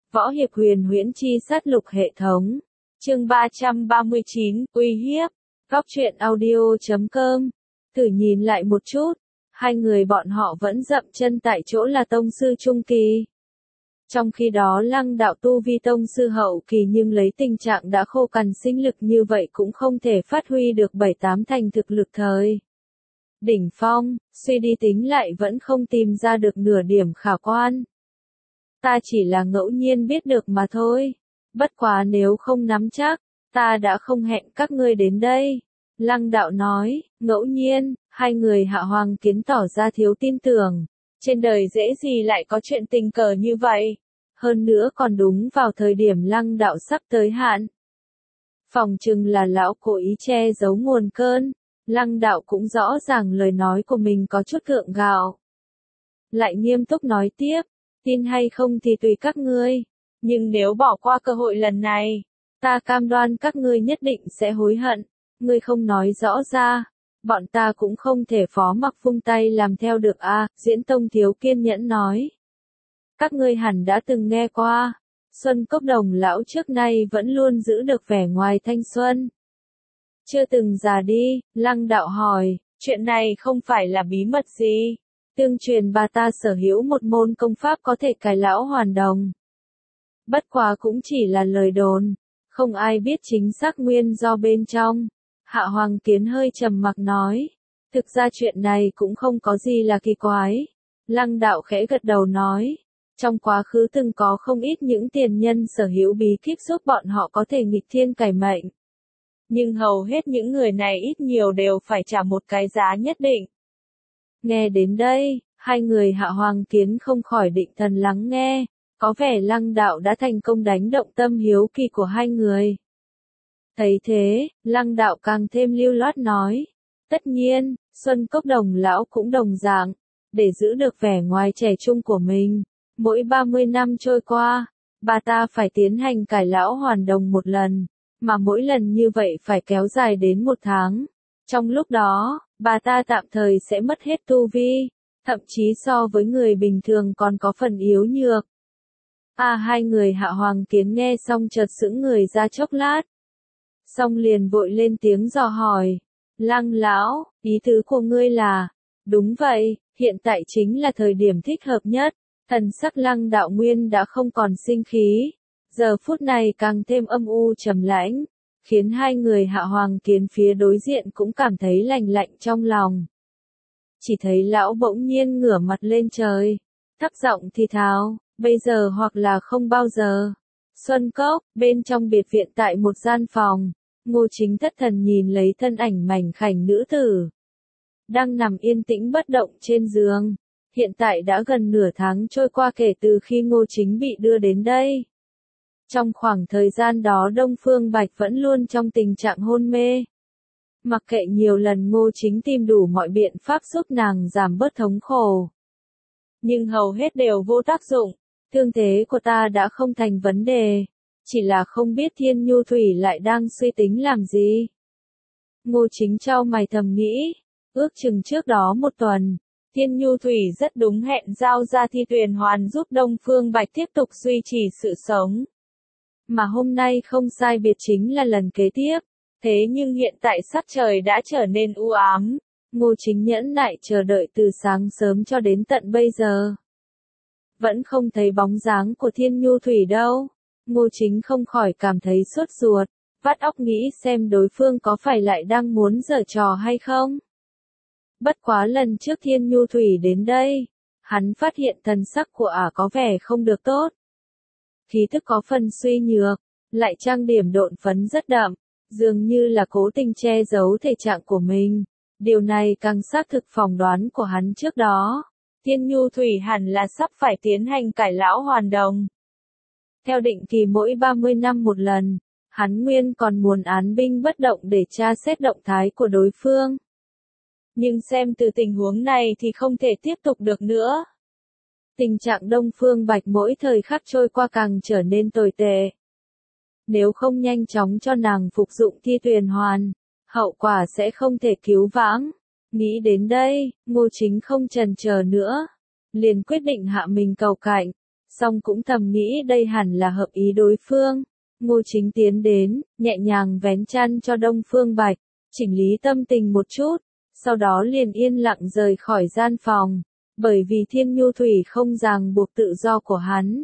Võ hiệp huyền huyễn chi sát lục hệ thống. Chương 339, uy hiếp. Góc truyện audio.com. Thử nhìn lại một chút, hai người bọn họ vẫn dậm chân tại chỗ là tông sư trung kỳ. Trong khi đó Lăng đạo tu vi tông sư hậu kỳ nhưng lấy tình trạng đã khô cằn sinh lực như vậy cũng không thể phát huy được 7-8 thành thực lực thời đỉnh phong, suy đi tính lại vẫn không tìm ra được nửa điểm khả quan. Ta chỉ là ngẫu nhiên biết được mà thôi. Bất quá nếu không nắm chắc, ta đã không hẹn các ngươi đến đây. Lăng đạo nói, ngẫu nhiên, hai người Hạ Hoàng Kiến tỏ ra thiếu tin tưởng. Trên đời dễ gì lại có chuyện tình cờ như vậy. Hơn nữa còn đúng vào thời điểm lăng đạo sắp tới hạn. Phòng chừng là lão cố ý che giấu nguồn cơn. Lăng đạo cũng rõ ràng lời nói của mình có chút gượng gạo. Lại nghiêm túc nói tiếp, tin hay không thì tùy các ngươi. Nhưng nếu bỏ qua cơ hội lần này, ta cam đoan các ngươi nhất định sẽ hối hận. Ngươi không nói rõ ra, bọn ta cũng không thể phó mặc vung tay làm theo được a. Diễn Tông thiếu kiên nhẫn nói. Các ngươi hẳn đã từng nghe qua, Xuân Cốc Đồng lão trước nay vẫn luôn giữ được vẻ ngoài thanh xuân. Chưa từng già đi, Lăng đạo hỏi, chuyện này không phải là bí mật gì. Tương truyền bà ta sở hữu một môn công pháp có thể cải lão hoàn đồng. Bất quá cũng chỉ là lời đồn, không ai biết chính xác nguyên do bên trong. Hạ Hoàng Kiến hơi trầm mặc nói, thực ra chuyện này cũng không có gì là kỳ quái. Lăng đạo khẽ gật đầu nói, trong quá khứ từng có không ít những tiền nhân sở hữu bí kíp giúp bọn họ có thể nghịch thiên cải mệnh. Nhưng hầu hết những người này ít nhiều đều phải trả một cái giá nhất định. Nghe đến đây, hai người Hạ Hoàng Kiến không khỏi định thần lắng nghe, có vẻ Lăng đạo đã thành công đánh động tâm hiếu kỳ của hai người. Thấy thế, Lăng đạo càng thêm lưu loát nói, tất nhiên, Xuân Cốc Đồng lão cũng đồng dạng, để giữ được vẻ ngoài trẻ trung của mình, mỗi 30 năm trôi qua, bà ta phải tiến hành cải lão hoàn đồng một lần, mà mỗi lần như vậy phải kéo dài đến 1 tháng. Trong lúc đó, bà ta tạm thời sẽ mất hết tu vi, thậm chí so với người bình thường còn có phần yếu nhược. Hai người Hạ Hoàng Kiến nghe xong chợt sững người ra chốc lát. Xong liền vội lên tiếng dò hỏi, Lăng lão, ý tứ của ngươi là, đúng vậy, hiện tại chính là thời điểm thích hợp nhất. Thần sắc Lăng đạo nguyên đã không còn sinh khí, giờ phút này càng thêm âm u trầm lãnh, khiến hai người Hạ Hoàng Kiến phía đối diện cũng cảm thấy lạnh lạnh trong lòng. Chỉ thấy lão bỗng nhiên ngửa mặt lên trời, thấp giọng thì thào, bây giờ hoặc là không bao giờ. Xuân Cốc, bên trong biệt viện tại một gian phòng, Ngô Chính thất thần nhìn lấy thân ảnh mảnh khảnh nữ tử, đang nằm yên tĩnh bất động trên giường. Hiện tại đã gần nửa tháng trôi qua kể từ khi Ngô Chính bị đưa đến đây. Trong khoảng thời gian đó Đông Phương Bạch vẫn luôn trong tình trạng hôn mê. Mặc kệ nhiều lần Ngô Chính tìm đủ mọi biện pháp giúp nàng giảm bớt thống khổ, nhưng hầu hết đều vô tác dụng. Thương thế của ta đã không thành vấn đề, chỉ là không biết Thiên Nhu Thủy lại đang suy tính làm gì. Ngô Chính chau mày thầm nghĩ, ước chừng trước đó 1 tuần, Thiên Nhu Thủy rất đúng hẹn giao ra Thi Tuyền Hoàn giúp Đông Phương Bạch tiếp tục duy trì sự sống. Mà hôm nay không sai biệt chính là lần kế tiếp. Thế nhưng hiện tại sắc trời đã trở nên u ám. Ngô Chính nhẫn nại chờ đợi từ sáng sớm cho đến tận bây giờ. Vẫn không thấy bóng dáng của Thiên Nhu Thủy đâu. Ngô Chính không khỏi cảm thấy sốt ruột, vắt óc nghĩ xem đối phương có phải lại đang muốn giở trò hay không. Bất quá lần trước Thiên Nhu Thủy đến đây, hắn phát hiện thần sắc của ả có vẻ không được tốt. Khí thức có phần suy nhược, lại trang điểm độn phấn rất đậm, dường như là cố tình che giấu thể trạng của mình. Điều này càng xác thực phỏng đoán của hắn trước đó. Thiên Nhu Thủy hẳn là sắp phải tiến hành cải lão hoàn đồng. Theo định kỳ mỗi 30 năm một lần, hắn nguyên còn muốn án binh bất động để tra xét động thái của đối phương. Nhưng xem từ tình huống này thì không thể tiếp tục được nữa. Tình trạng Đông Phương Bạch mỗi thời khắc trôi qua càng trở nên tồi tệ. Nếu không nhanh chóng cho nàng phục dụng Thi Tuyền Hoàn, hậu quả sẽ không thể cứu vãn. Nghĩ đến đây, Ngô Chính không chần chờ nữa, liền quyết định hạ mình cầu cạnh. song cũng thầm nghĩ đây hẳn là hợp ý đối phương. Ngô Chính tiến đến, nhẹ nhàng vén chăn cho Đông Phương Bạch, chỉnh lý tâm tình một chút, sau đó liền yên lặng rời khỏi gian phòng, bởi vì Thiên Nhu Thủy không ràng buộc tự do của hắn.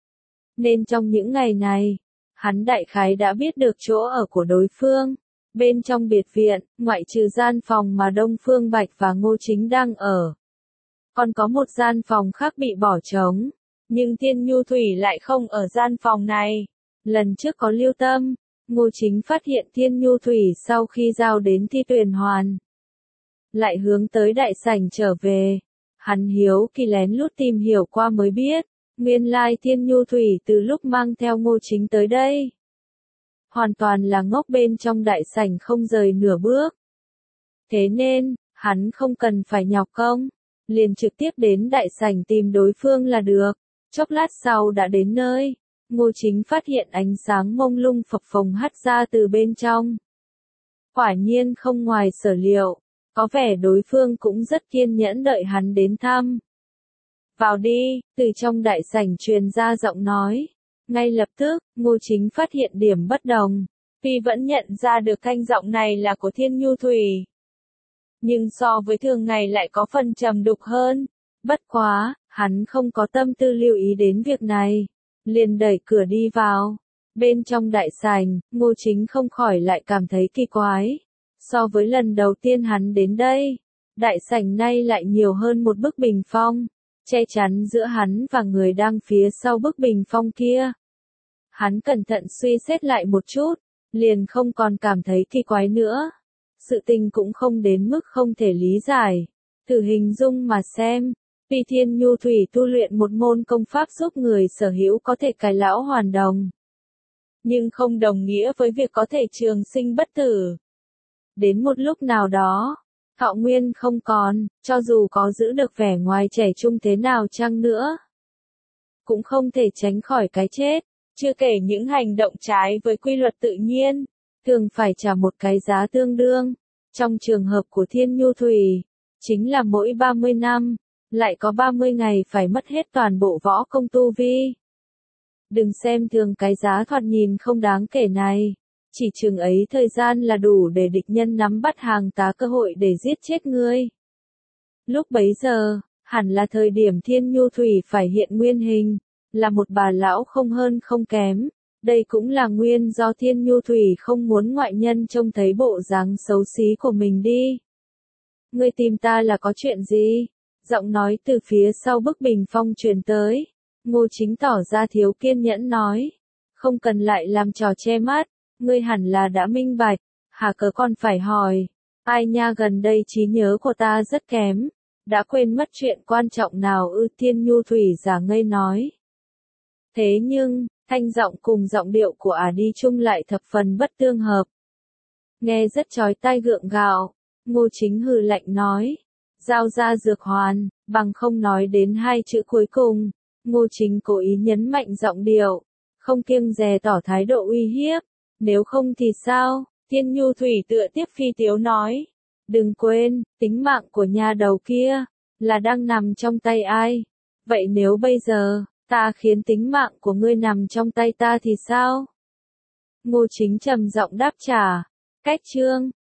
Nên trong những ngày này, hắn đại khái đã biết được chỗ ở của đối phương. Bên trong biệt viện, ngoại trừ gian phòng mà Đông Phương Bạch và Ngô Chính đang ở, còn có một gian phòng khác bị bỏ trống, nhưng Thiên Nhu Thủy lại không ở gian phòng này. Lần trước có lưu tâm, Ngô Chính phát hiện Thiên Nhu Thủy sau khi giao đến Thi Tuyền Hoàn, lại hướng tới đại sảnh trở về. Hắn hiếu kỳ lén lút tìm hiểu qua mới biết, nguyên lai Thiên Nhu Thủy từ lúc mang theo Ngô Chính tới đây, hoàn toàn là ngốc bên trong đại sảnh không rời nửa bước. Thế nên, hắn không cần phải nhọc công, liền trực tiếp đến đại sảnh tìm đối phương là được. Chốc lát sau đã đến nơi, Ngô Chính phát hiện ánh sáng mông lung phập phồng hắt ra từ bên trong. Quả nhiên không ngoài sở liệu, có vẻ đối phương cũng rất kiên nhẫn đợi hắn đến thăm. Vào đi, từ trong đại sảnh truyền ra giọng nói. Ngay lập tức, Ngô Chính phát hiện điểm bất đồng, tuy vẫn nhận ra được thanh giọng này là của Thiên Nhu Thủy, nhưng so với thường ngày lại có phần trầm đục hơn. Bất quá, hắn không có tâm tư lưu ý đến việc này, liền đẩy cửa đi vào. Bên trong đại sảnh, Ngô Chính không khỏi lại cảm thấy kỳ quái. So với lần đầu tiên hắn đến đây, đại sảnh nay lại nhiều hơn một bức bình phong, che chắn giữa hắn và người đang phía sau bức bình phong kia. Hắn cẩn thận suy xét lại một chút, liền không còn cảm thấy kỳ quái nữa. Sự tình cũng không đến mức không thể lý giải. Thử hình dung mà xem, tuy Thiên Nhu Thủy tu luyện một môn công pháp giúp người sở hữu có thể cải lão hoàn đồng, nhưng không đồng nghĩa với việc có thể trường sinh bất tử. Đến một lúc nào đó, thọ nguyên không còn, cho dù có giữ được vẻ ngoài trẻ trung thế nào chăng nữa, cũng không thể tránh khỏi cái chết. Chưa kể những hành động trái với quy luật tự nhiên, thường phải trả một cái giá tương đương. Trong trường hợp của Thiên Nhu Thủy, chính là mỗi 30 năm, lại có 30 ngày phải mất hết toàn bộ võ công tu vi. Đừng xem thường cái giá thoạt nhìn không đáng kể này, chỉ chừng ấy thời gian là đủ để địch nhân nắm bắt hàng tá cơ hội để giết chết ngươi. Lúc bấy giờ, hẳn là thời điểm Thiên Nhu Thủy phải hiện nguyên hình, là một bà lão không hơn không kém. Đây cũng là nguyên do Thiên Nhu Thủy không muốn ngoại nhân trông thấy bộ dáng xấu xí của mình đi. Ngươi tìm ta là có chuyện gì? Giọng nói từ phía sau bức bình phong truyền tới. Ngô Chính tỏ ra thiếu kiên nhẫn nói. Không cần lại làm trò che mắt, ngươi hẳn là đã minh bạch, hà cớ còn phải hỏi. Ai nha, gần đây trí nhớ của ta rất kém, đã quên mất chuyện quan trọng nào ư? Thiên Nhu Thủy giả ngây nói. Thế nhưng, thanh giọng cùng giọng điệu của ả đi chung lại thập phần bất tương hợp. Nghe rất chói tai gượng gạo, Ngô Chính hừ lạnh nói. Giao ra dược hoàn, bằng không nói đến hai chữ cuối cùng. Ngô Chính cố ý nhấn mạnh giọng điệu, không kiêng dè tỏ thái độ uy hiếp. Nếu không thì sao? Thiên Nhu Thủy tựa tiếp phi tiếu nói. Đừng quên, tính mạng của nhà đầu kia, là đang nằm trong tay ai? Vậy nếu bây giờ, ta khiến tính mạng của ngươi nằm trong tay ta thì sao? Ngô Chính trầm giọng đáp trả. Cách chương